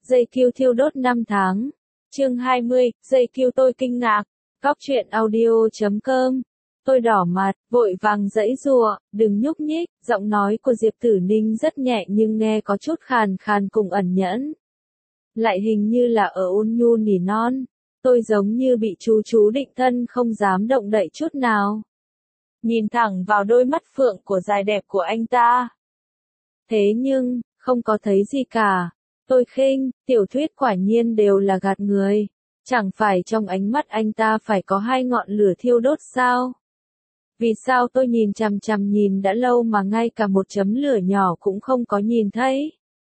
Dây kiêu thiêu đốt 5 tháng. Chương 20, dây kiêu tôi kinh ngạc. Góc truyện audio.com. Tôi đỏ mặt, vội vàng giãy giụa, đừng nhúc nhích, giọng nói của Diệp Tử Ninh rất nhẹ nhưng nghe có chút khàn khàn cùng ẩn nhẫn. Lại hình như là ở ôn nhu nỉ non. Tôi giống như bị chú định thân không dám động đậy chút nào. Nhìn thẳng vào đôi mắt phượng của dài đẹp của anh ta. Thế nhưng, không có thấy gì cả. Tôi khinh, tiểu thuyết quả nhiên đều là gạt người. Chẳng phải trong ánh mắt anh ta phải có hai ngọn lửa thiêu đốt sao? Vì sao tôi nhìn chằm chằm nhìn đã lâu mà ngay cả một chấm lửa nhỏ cũng không có nhìn thấy?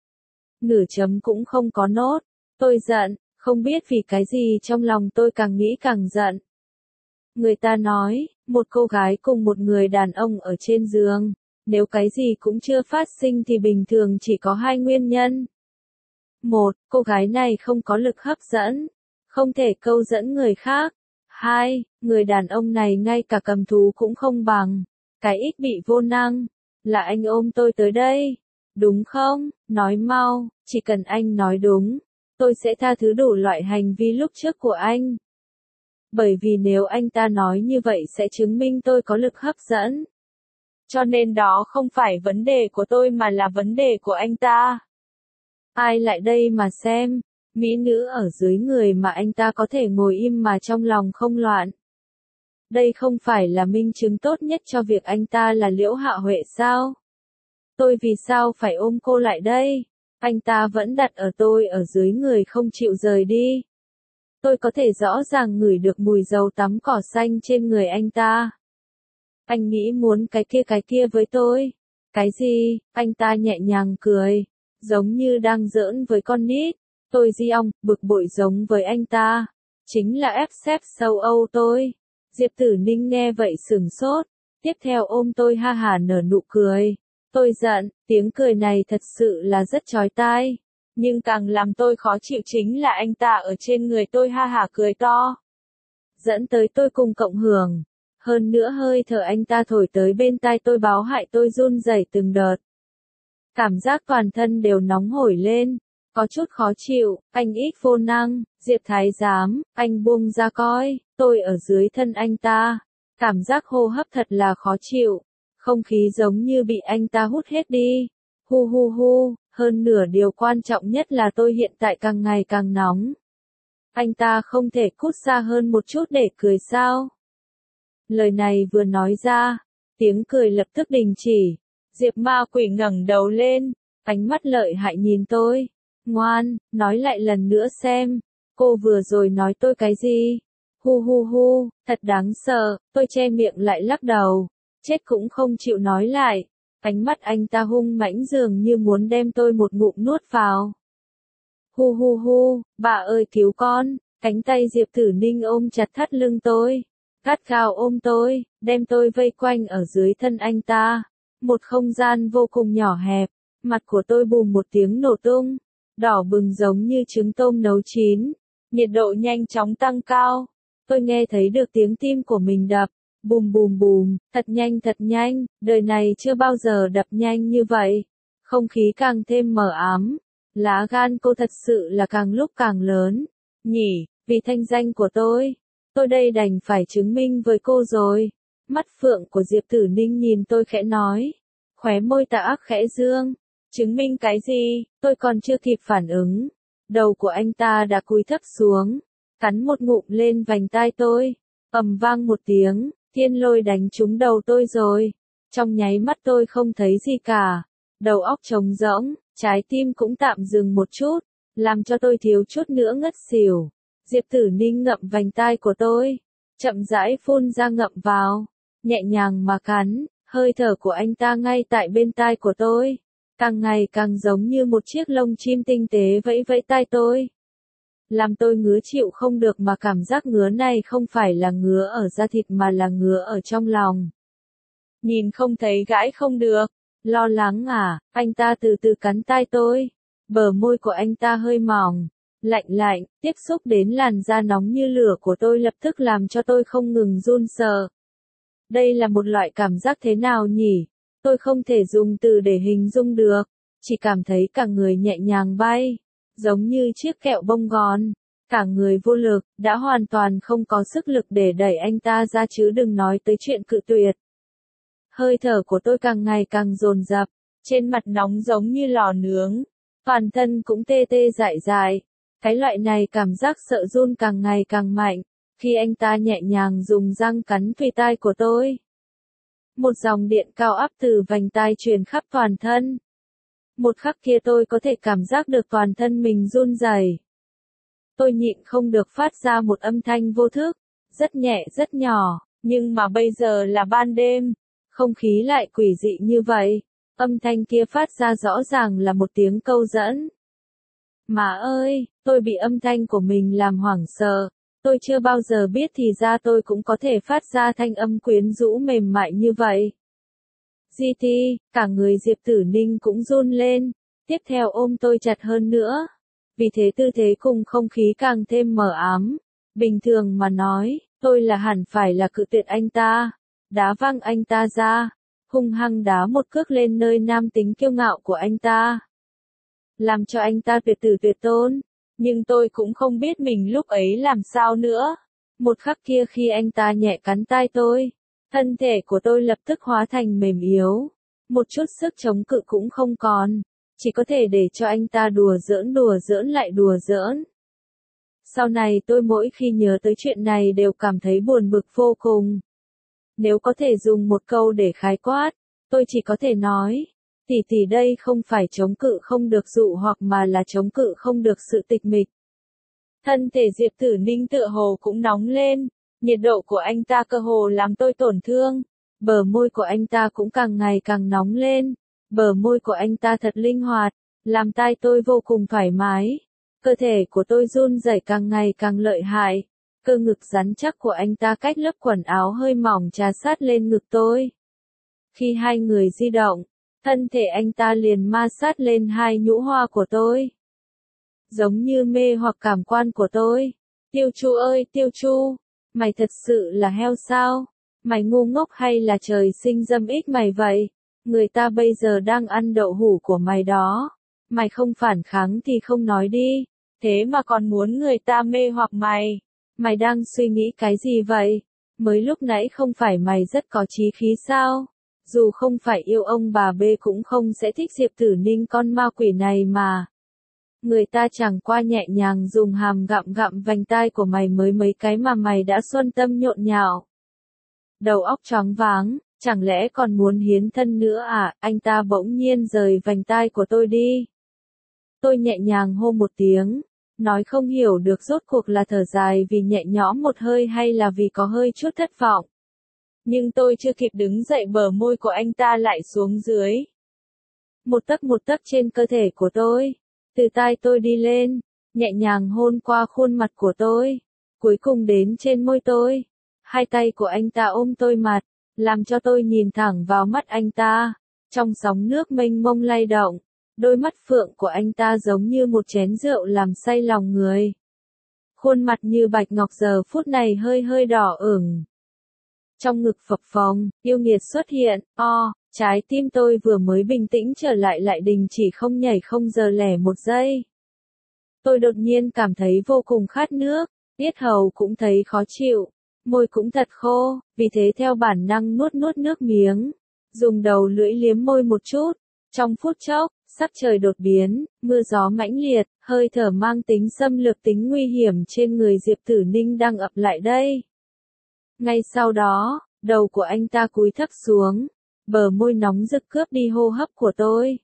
Nửa chấm cũng không có nốt. Tôi giận, không biết vì cái gì trong lòng tôi càng nghĩ càng giận. Người ta nói, một cô gái cùng một người đàn ông ở trên giường, nếu cái gì cũng chưa phát sinh thì bình thường chỉ có hai nguyên nhân. Một, cô gái này không có lực hấp dẫn, không thể câu dẫn người khác. Hai, người đàn ông này ngay cả cầm thú cũng không bằng, cái ít bị vô năng. Là anh ôm tôi tới đây, đúng không? Nói mau, chỉ cần anh nói đúng, tôi sẽ tha thứ đủ loại hành vi lúc trước của anh. Bởi vì nếu anh ta nói như vậy sẽ chứng minh tôi có lực hấp dẫn. Cho nên đó không phải vấn đề của tôi mà là vấn đề của anh ta. Ai lại đây mà xem, mỹ nữ ở dưới người mà anh ta có thể ngồi im mà trong lòng không loạn. Đây không phải là minh chứng tốt nhất cho việc anh ta là Liễu Hạ Huệ sao? Tôi vì sao phải ôm cô lại đây? Anh ta vẫn đặt ở tôi ở dưới người không chịu rời đi. Tôi có thể rõ ràng ngửi được mùi dầu tắm cỏ xanh trên người anh ta. Anh nghĩ muốn cái kia với tôi. Cái gì? Anh ta nhẹ nhàng cười, giống như đang giỡn với con nít. Tôi giong, bực bội giống với anh ta. Chính là ép xếp sâu Âu tôi. Diệp Tử Ninh nghe vậy sửng sốt. Tiếp theo ôm tôi ha hả nở nụ cười. Tôi giận, tiếng cười này thật sự là rất chói tai. Nhưng càng làm tôi khó chịu chính là anh ta ở trên người tôi ha hả cười to. Dẫn tới tôi cùng cộng hưởng. Hơn nữa hơi thở anh ta thổi tới bên tai tôi báo hại tôi run rẩy từng đợt. Cảm giác toàn thân đều nóng hổi lên. Có chút khó chịu, anh ít vô năng, Diệp Thái Giám, anh buông ra coi, tôi ở dưới thân anh ta. Cảm giác hô hấp thật là khó chịu. Không khí giống như bị anh ta hút hết đi. Hu hu hu, hơn nửa điều quan trọng nhất là tôi hiện tại càng ngày càng nóng. Anh ta không thể cút xa hơn một chút để cười sao? Lời này vừa nói ra, tiếng cười lập tức đình chỉ. Diệp Ma Quỷ ngẩng đầu lên, ánh mắt lợi hại nhìn tôi. Ngoan, nói lại lần nữa xem, cô vừa rồi nói tôi cái gì? Hu hu hu, thật đáng sợ, tôi che miệng lại lắc đầu, chết cũng không chịu nói lại. Ánh mắt anh ta hung mãnh dường như muốn đem tôi một ngụm nuốt vào. Hu hu hu, bà ơi cứu con, cánh tay Diệp Tử Ninh ôm chặt thắt lưng tôi. Gắt gao ôm tôi, đem tôi vây quanh ở dưới thân anh ta. Một không gian vô cùng nhỏ hẹp, mặt của tôi bùm một tiếng nổ tung. Đỏ bừng giống như trứng tôm nấu chín. Nhiệt độ nhanh chóng tăng cao. Tôi nghe thấy được tiếng tim của mình đập. Bùm bùm bùm, thật nhanh, đời này chưa bao giờ đập nhanh như vậy. Không khí càng thêm mờ ám. Lá gan cô thật sự là càng lúc càng lớn. Nhỉ, vì thanh danh của tôi đây đành phải chứng minh với cô rồi. Mắt phượng của Diệp Tử Ninh nhìn tôi khẽ nói. Khóe môi tà ác khẽ dương. Chứng minh cái gì? Tôi còn chưa kịp phản ứng. Đầu của anh ta đã cúi thấp xuống. Cắn một ngụm lên vành tai tôi. Ầm vang một tiếng, thiên lôi đánh trúng đầu tôi rồi. Trong nháy mắt tôi không thấy gì cả. Đầu óc trống rỗng, trái tim cũng tạm dừng một chút. Làm cho tôi thiếu chút nữa ngất xỉu. Diệp Tử Ninh ngậm vành tai của tôi. Chậm rãi phun ra ngậm vào. Nhẹ nhàng mà cắn. Hơi thở của anh ta ngay tại bên tai của tôi. Càng ngày càng giống như một chiếc lông chim tinh tế vẫy vẫy tai tôi. Làm tôi ngứa chịu không được mà cảm giác ngứa này không phải là ngứa ở da thịt mà là ngứa ở trong lòng. Nhìn không thấy gãi không được. Lo lắng à, anh ta từ từ cắn tai tôi. Bờ môi của anh ta hơi mỏng. Lạnh, tiếp xúc đến làn da nóng như lửa của tôi lập tức làm cho tôi không ngừng run sợ. Đây là một loại cảm giác thế nào nhỉ? Tôi không thể dùng từ để hình dung được. Chỉ cảm thấy cả người nhẹ nhàng bay. giống như chiếc kẹo bông gòn. Cả người vô lực, đã hoàn toàn không có sức lực để đẩy anh ta ra chứ đừng nói tới chuyện cự tuyệt. Hơi thở của tôi càng ngày càng dồn dập, trên mặt nóng giống như lò nướng, toàn thân cũng tê tê dại dại. Cái loại này cảm giác sợ run càng ngày càng mạnh, khi anh ta nhẹ nhàng dùng răng cắn tùy tai của tôi. Một dòng điện cao áp từ vành tai truyền khắp toàn thân. Một khắc kia tôi có thể cảm giác được toàn thân mình run rẩy. Tôi nhịn không được phát ra một âm thanh vô thức, rất nhẹ rất nhỏ, nhưng mà bây giờ là ban đêm, không khí lại quỷ dị như vậy. Âm thanh kia phát ra rõ ràng là một tiếng câu dẫn. Má ơi, tôi bị âm thanh của mình làm hoảng sợ. Tôi chưa bao giờ biết thì ra tôi cũng có thể phát ra thanh âm quyến rũ mềm mại như vậy. GT, cả người Diệp Tử Ninh cũng run lên, tiếp theo ôm tôi chặt hơn nữa. Vì thế tư thế cùng không khí càng thêm mờ ám. Bình thường mà nói, tôi là hẳn phải là cự tuyệt anh ta, đá văng anh ta ra, hung hăng đá một cước lên nơi nam tính kiêu ngạo của anh ta. Làm cho anh ta tuyệt tử tuyệt tôn, nhưng tôi cũng không biết mình lúc ấy làm sao nữa. Một khắc kia khi anh ta nhẹ cắn tai tôi, thân thể của tôi lập tức hóa thành mềm yếu, một chút sức chống cự cũng không còn, chỉ có thể để cho anh ta đùa giỡn lại đùa giỡn. Sau này tôi mỗi khi nhớ tới chuyện này đều cảm thấy buồn bực vô cùng. Nếu có thể dùng một câu để khái quát, tôi chỉ có thể nói, tỷ tỷ đây không phải chống cự không được dụ hoặc mà là chống cự không được sự tịch mịch. Thân thể Diệp Tử Ninh tựa hồ cũng nóng lên, nhiệt độ của anh ta cơ hồ làm tôi tổn thương, bờ môi của anh ta cũng càng ngày càng nóng lên, bờ môi của anh ta thật linh hoạt, làm tai tôi vô cùng thoải mái, cơ thể của tôi run rẩy càng ngày càng lợi hại, cơ ngực rắn chắc của anh ta cách lớp quần áo hơi mỏng trà sát lên ngực tôi. Khi hai người di động, thân thể anh ta liền ma sát lên hai nhũ hoa của tôi. Giống như mê hoặc cảm quan của tôi. Tiêu Chu ơi Tiêu Chu, mày thật sự là heo sao? Mày ngu ngốc hay là trời sinh dâm ích mày vậy? Người ta bây giờ đang ăn đậu hũ của mày đó. Mày không phản kháng thì không nói đi. Thế mà còn muốn người ta mê hoặc mày. Mày đang suy nghĩ cái gì vậy? Mới lúc nãy không phải mày rất có chí khí sao? Dù không phải yêu ông bà B cũng không sẽ thích Diệp Tử Ninh con ma quỷ này mà. Người ta chẳng qua nhẹ nhàng dùng hàm gặm gặm vành tai của mày mới mấy cái mà mày đã xuân tâm nhộn nhạo. Đầu óc choáng váng, chẳng lẽ còn muốn hiến thân nữa à? Anh ta bỗng nhiên rời vành tai của tôi đi. Tôi nhẹ nhàng hô một tiếng, nói không hiểu được rốt cuộc là thở dài vì nhẹ nhõm một hơi hay là vì có hơi chút thất vọng. Nhưng tôi chưa kịp đứng dậy bờ môi của anh ta lại xuống dưới. Một tấc trên cơ thể của tôi. Từ tai tôi đi lên, nhẹ nhàng hôn qua khuôn mặt của tôi, cuối cùng đến trên môi tôi. Hai tay của anh ta ôm tôi mặt, làm cho tôi nhìn thẳng vào mắt anh ta. Trong sóng nước mênh mông lay động, đôi mắt phượng của anh ta giống như một chén rượu làm say lòng người. Khuôn mặt như bạch ngọc giờ phút này hơi hơi đỏ ửng. Trong ngực phập phồng, yêu nghiệt xuất hiện, trái tim tôi vừa mới bình tĩnh trở lại lại đình chỉ không nhảy không giờ lẻ một giây. Tôi đột nhiên cảm thấy vô cùng khát nước, yết hầu cũng thấy khó chịu, môi cũng thật khô, vì thế theo bản năng nuốt nước miếng, dùng đầu lưỡi liếm môi một chút. Trong phút chốc, sắc trời đột biến, mưa gió mãnh liệt, hơi thở mang tính xâm lược tính nguy hiểm trên người Diệp Tử Ninh đang ập lại đây. Ngay sau đó, đầu của anh ta cúi thấp xuống, bờ môi nóng rực cướp đi hô hấp của tôi.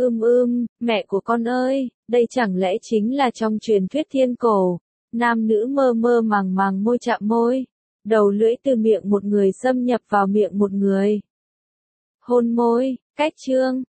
Mẹ của con ơi, đây chẳng lẽ chính là trong truyền thuyết thiên cổ, nam nữ mơ mơ màng màng môi chạm môi, đầu lưỡi từ miệng một người xâm nhập vào miệng một người. Hôn môi, cách chương.